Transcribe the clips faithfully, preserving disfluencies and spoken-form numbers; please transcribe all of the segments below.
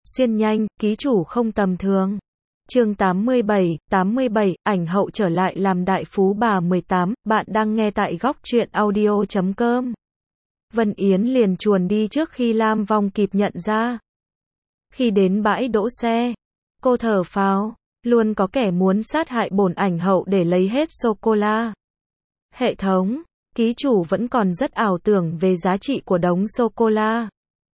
Xuyên nhanh, ký chủ không tầm thường. Chương tám mươi bảy, tám mươi bảy, ảnh hậu trở lại làm đại phú bà mười tám, bạn đang nghe tại góc truyện audio chấm com. Vân Yến liền chuồn đi trước khi Lam Vong kịp nhận ra. Khi đến bãi đỗ xe, cô thở phào, luôn có kẻ muốn sát hại bổn ảnh hậu để lấy hết sô-cô-la. Hệ thống, ký chủ vẫn còn rất ảo tưởng về giá trị của đống sô-cô-la.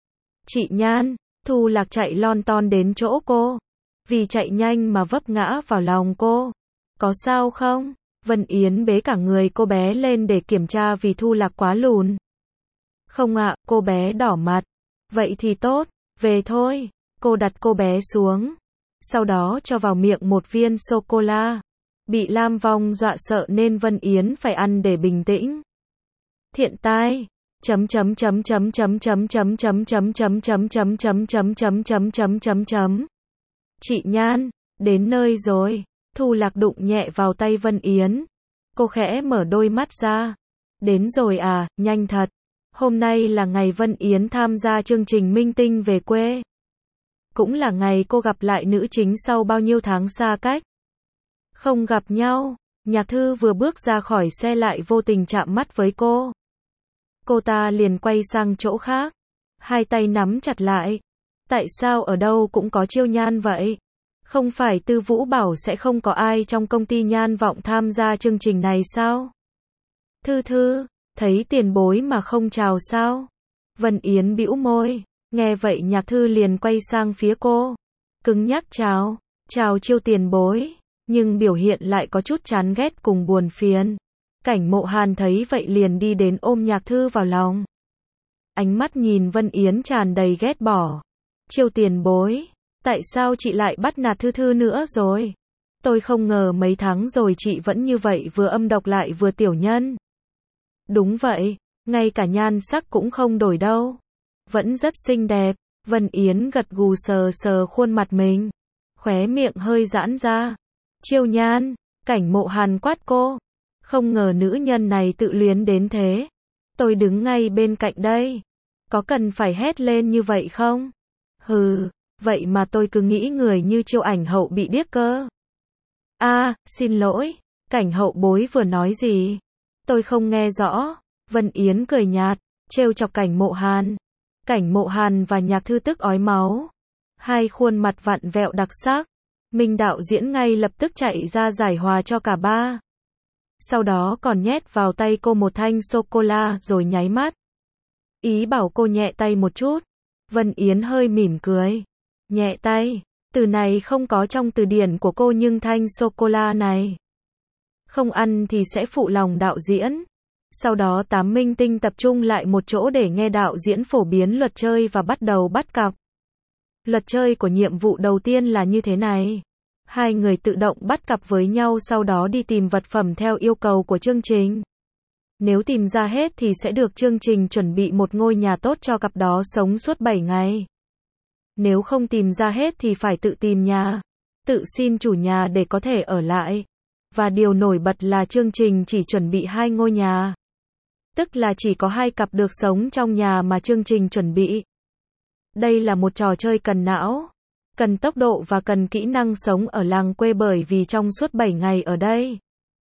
Chị Nhan, Thu Lạc chạy lon ton đến chỗ cô. Vì chạy nhanh mà vấp ngã vào lòng cô. Có sao không? Vân Yến bế cả người cô bé lên để kiểm tra vì Thu Lạc quá lùn. Không ạ, cô bé đỏ mặt. Vậy thì tốt, về thôi. Cô đặt cô bé xuống. Sau đó cho vào miệng một viên sô-cô-la. Bị Lam Vong dọa sợ nên Vân Yến phải ăn để bình tĩnh. Thiện tai. chấm chấm chấm chấm chấm chấm chấm chấm chấm chấm chấm chấm chấm chấm chấm chấm chấm chấm chấm. Chị Nhan, đến nơi rồi. Thu Lạc đụng nhẹ vào tay Vân Yến. Cô khẽ mở đôi mắt ra. Đến rồi à, nhanh thật. Hôm nay là ngày Vân Yến tham gia chương trình Minh Tinh về quê. Cũng là ngày cô gặp lại nữ chính sau bao nhiêu tháng xa cách. Không gặp nhau, Nhạc Thư vừa bước ra khỏi xe lại vô tình chạm mắt với cô. Cô ta liền quay sang chỗ khác. Hai tay nắm chặt lại. Tại sao ở đâu cũng có chiêu Nhan vậy? Không phải Tư Vũ bảo sẽ không có ai trong công ty Nhan Vọng tham gia chương trình này sao? Thư Thư, thấy tiền bối mà không chào sao? Vân Yến bĩu môi. Nghe vậy Nhạc Thư liền quay sang phía cô. Cứng nhắc chào. Chào chiêu tiền bối. Nhưng biểu hiện lại có chút chán ghét cùng buồn phiền. Cảnh Mộ Hàn thấy vậy liền đi đến ôm Nhạc Thư vào lòng. Ánh mắt nhìn Vân Yến tràn đầy ghét bỏ. Chiêu tiền bối, tại sao chị lại bắt nạt Thư Thư nữa rồi? Tôi không ngờ mấy tháng rồi chị vẫn như vậy, vừa âm độc lại vừa tiểu nhân. Đúng vậy, ngay cả nhan sắc cũng không đổi đâu. Vẫn rất xinh đẹp. Vân Yến gật gù sờ sờ khuôn mặt mình. Khóe miệng hơi giãn ra. Chiêu Nhan, Cảnh Mộ Hàn quát cô. Không ngờ nữ nhân này tự luyến đến thế. Tôi đứng ngay bên cạnh đây. Có cần phải hét lên như vậy không? Hừ, vậy mà tôi cứ nghĩ người như Chiêu ảnh hậu bị điếc cơ. A, à, xin lỗi, Cảnh hậu bối vừa nói gì? Tôi không nghe rõ. Vân Yến cười nhạt, trêu chọc Cảnh Mộ Hàn. Cảnh Mộ Hàn và Nhạc Thư tức ói máu. Hai khuôn mặt vặn vẹo đặc sắc. Minh đạo diễn ngay lập tức chạy ra giải hòa cho cả ba. Sau đó còn nhét vào tay cô một thanh sô-cô-la rồi nháy mắt. Ý bảo cô nhẹ tay một chút. Vân Yến hơi mỉm cười. Nhẹ tay, từ này không có trong từ điển của cô nhưng thanh sô-cô-la này. Không ăn thì sẽ phụ lòng đạo diễn. Sau đó tám minh tinh tập trung lại một chỗ để nghe đạo diễn phổ biến luật chơi và bắt đầu bắt cặp. Luật chơi của nhiệm vụ đầu tiên là như thế này. Hai người tự động bắt cặp với nhau sau đó đi tìm vật phẩm theo yêu cầu của chương trình. Nếu tìm ra hết thì sẽ được chương trình chuẩn bị một ngôi nhà tốt cho cặp đó sống suốt bảy ngày. Nếu không tìm ra hết thì phải tự tìm nhà, tự xin chủ nhà để có thể ở lại. Và điều nổi bật là chương trình chỉ chuẩn bị hai ngôi nhà. Tức là chỉ có hai cặp được sống trong nhà mà chương trình chuẩn bị. Đây là một trò chơi cần não, cần tốc độ và cần kỹ năng sống ở làng quê bởi vì trong suốt bảy ngày ở đây.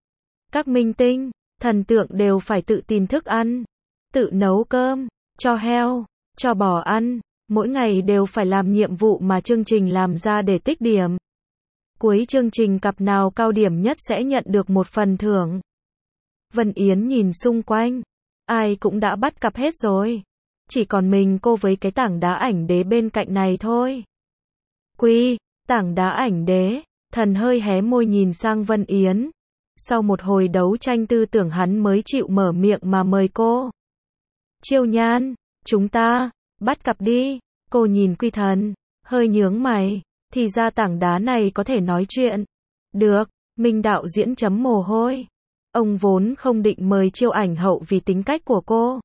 Các minh tinh, thần tượng đều phải tự tìm thức ăn, tự nấu cơm, cho heo, cho bò ăn, mỗi ngày đều phải làm nhiệm vụ mà chương trình làm ra để tích điểm. Cuối chương trình cặp nào cao điểm nhất sẽ nhận được một phần thưởng. Vân Yến nhìn xung quanh, ai cũng đã bắt cặp hết rồi. Chỉ còn mình cô với cái tảng đá ảnh đế bên cạnh này thôi. Quy, tảng đá ảnh đế, thần hơi hé môi nhìn sang Vân Yến. Sau một hồi đấu tranh tư tưởng hắn mới chịu mở miệng mà mời cô. Chiêu Nhan, chúng ta, bắt cặp đi. Cô nhìn Quy Thần, hơi nhướng mày, thì ra tảng đá này có thể nói chuyện. Được, Minh đạo diễn chấm mồ hôi. Ông vốn không định mời Chiêu ảnh hậu vì tính cách của cô.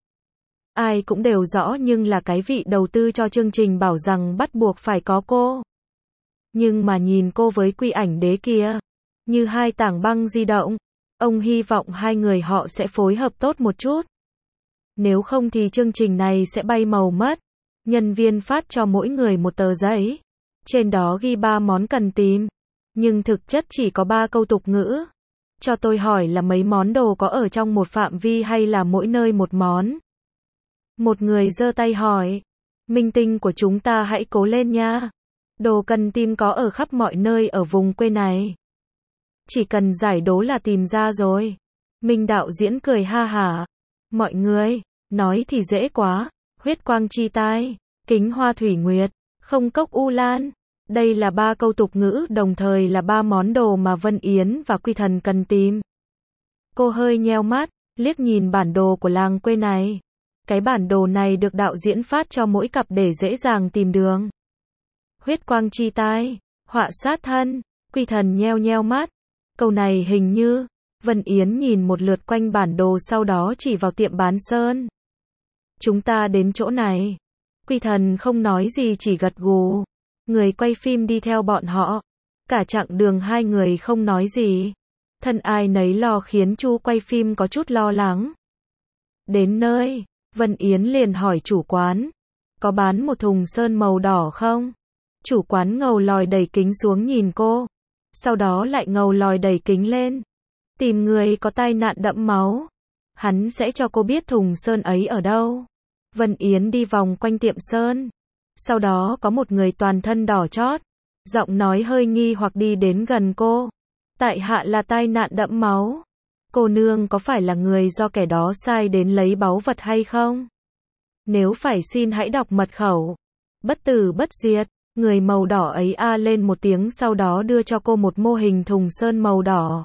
Ai cũng đều rõ nhưng là cái vị đầu tư cho chương trình bảo rằng bắt buộc phải có cô. Nhưng mà nhìn cô với Quy ảnh đế kia, như hai tảng băng di động, ông hy vọng hai người họ sẽ phối hợp tốt một chút. Nếu không thì chương trình này sẽ bay màu mất. Nhân viên phát cho mỗi người một tờ giấy. Trên đó ghi ba món cần tìm, nhưng thực chất chỉ có ba câu tục ngữ. Cho tôi hỏi là mấy món đồ có ở trong một phạm vi hay là mỗi nơi một món? Một người giơ tay hỏi. Minh tinh của chúng ta hãy cố lên nha. Đồ cần tìm có ở khắp mọi nơi ở vùng quê này. Chỉ cần giải đố là tìm ra rồi. Minh đạo diễn cười ha hả. Mọi người, nói thì dễ quá. Huyết quang chi tai, kính hoa thủy nguyệt, không cốc u lan. Đây là ba câu tục ngữ, đồng thời là ba món đồ mà Vân Yến và Quy Thần cần tìm. Cô hơi nheo mắt, liếc nhìn bản đồ của làng quê này. Cái bản đồ này được đạo diễn phát cho mỗi cặp để dễ dàng tìm đường. Huyết quang chi tai, họa sát thân, Quy Thần nheo nheo mắt. Câu này hình như, Vân Yến nhìn một lượt quanh bản đồ sau đó chỉ vào tiệm bán sơn. Chúng ta đến chỗ này. Quy Thần không nói gì chỉ gật gù. Người quay phim đi theo bọn họ. Cả chặng đường hai người không nói gì. Thân ai nấy lo khiến Chu quay phim có chút lo lắng. Đến nơi, Vân Yến liền hỏi chủ quán. Có bán một thùng sơn màu đỏ không? Chủ quán ngầu lòi đẩy kính xuống nhìn cô. Sau đó lại ngầu lòi đẩy kính lên. Tìm người có tai nạn đẫm máu. Hắn sẽ cho cô biết thùng sơn ấy ở đâu. Vân Yến đi vòng quanh tiệm sơn. Sau đó có một người toàn thân đỏ chót. Giọng nói hơi nghi hoặc đi đến gần cô. Tại hạ là tai nạn đẫm máu. Cô nương có phải là người do kẻ đó sai đến lấy báu vật hay không? Nếu phải xin hãy đọc mật khẩu. Bất tử bất diệt. Người màu đỏ ấy a lên một tiếng sau đó đưa cho cô một mô hình thùng sơn màu đỏ.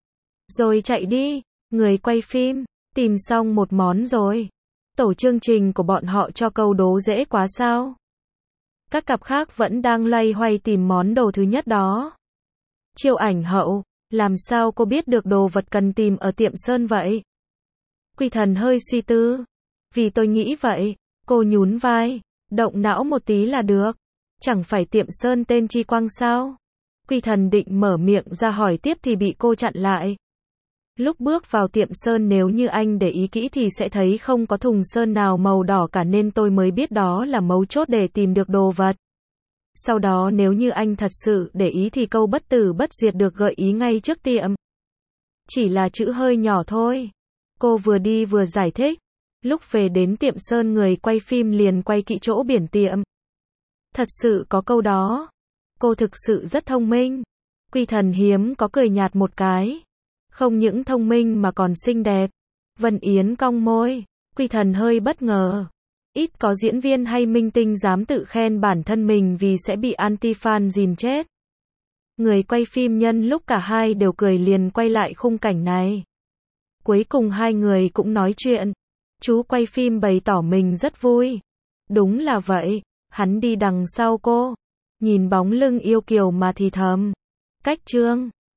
Rồi chạy đi. Người quay phim. Tìm xong một món rồi. Tổ chương trình của bọn họ cho câu đố dễ quá sao? Các cặp khác vẫn đang loay hoay tìm món đồ thứ nhất đó. Chiêu ảnh hậu, làm sao cô biết được đồ vật cần tìm ở tiệm sơn vậy? Quy Thần hơi suy tư. Vì tôi nghĩ vậy. Cô nhún vai. Động não một tí là được. Chẳng phải tiệm sơn tên Chi Quang sao? Quy Thần định mở miệng ra hỏi tiếp thì bị cô chặn lại. Lúc bước vào tiệm sơn nếu như anh để ý kỹ thì sẽ thấy không có thùng sơn nào màu đỏ cả nên tôi mới biết đó là mấu chốt để tìm được đồ vật. Sau đó nếu như anh thật sự để ý thì câu bất tử bất diệt được gợi ý ngay trước tiệm. Chỉ là chữ hơi nhỏ thôi. Cô vừa đi vừa giải thích. Lúc về đến tiệm sơn người quay phim liền quay kỹ chỗ biển tiệm. Thật sự có câu đó. Cô thực sự rất thông minh. Quy Thần hiếm có cười nhạt một cái. Không những thông minh mà còn xinh đẹp. Vân Yến cong môi. Quy Thần hơi bất ngờ. Ít có diễn viên hay minh tinh dám tự khen bản thân mình vì sẽ bị anti-fan dìm chết. Người quay phim nhân lúc cả hai đều cười liền quay lại khung cảnh này. Cuối cùng hai người cũng nói chuyện. Chú quay phim bày tỏ mình rất vui. Đúng là vậy. Hắn đi đằng sau cô. Nhìn bóng lưng yêu kiều mà thì thầm. Cách trương.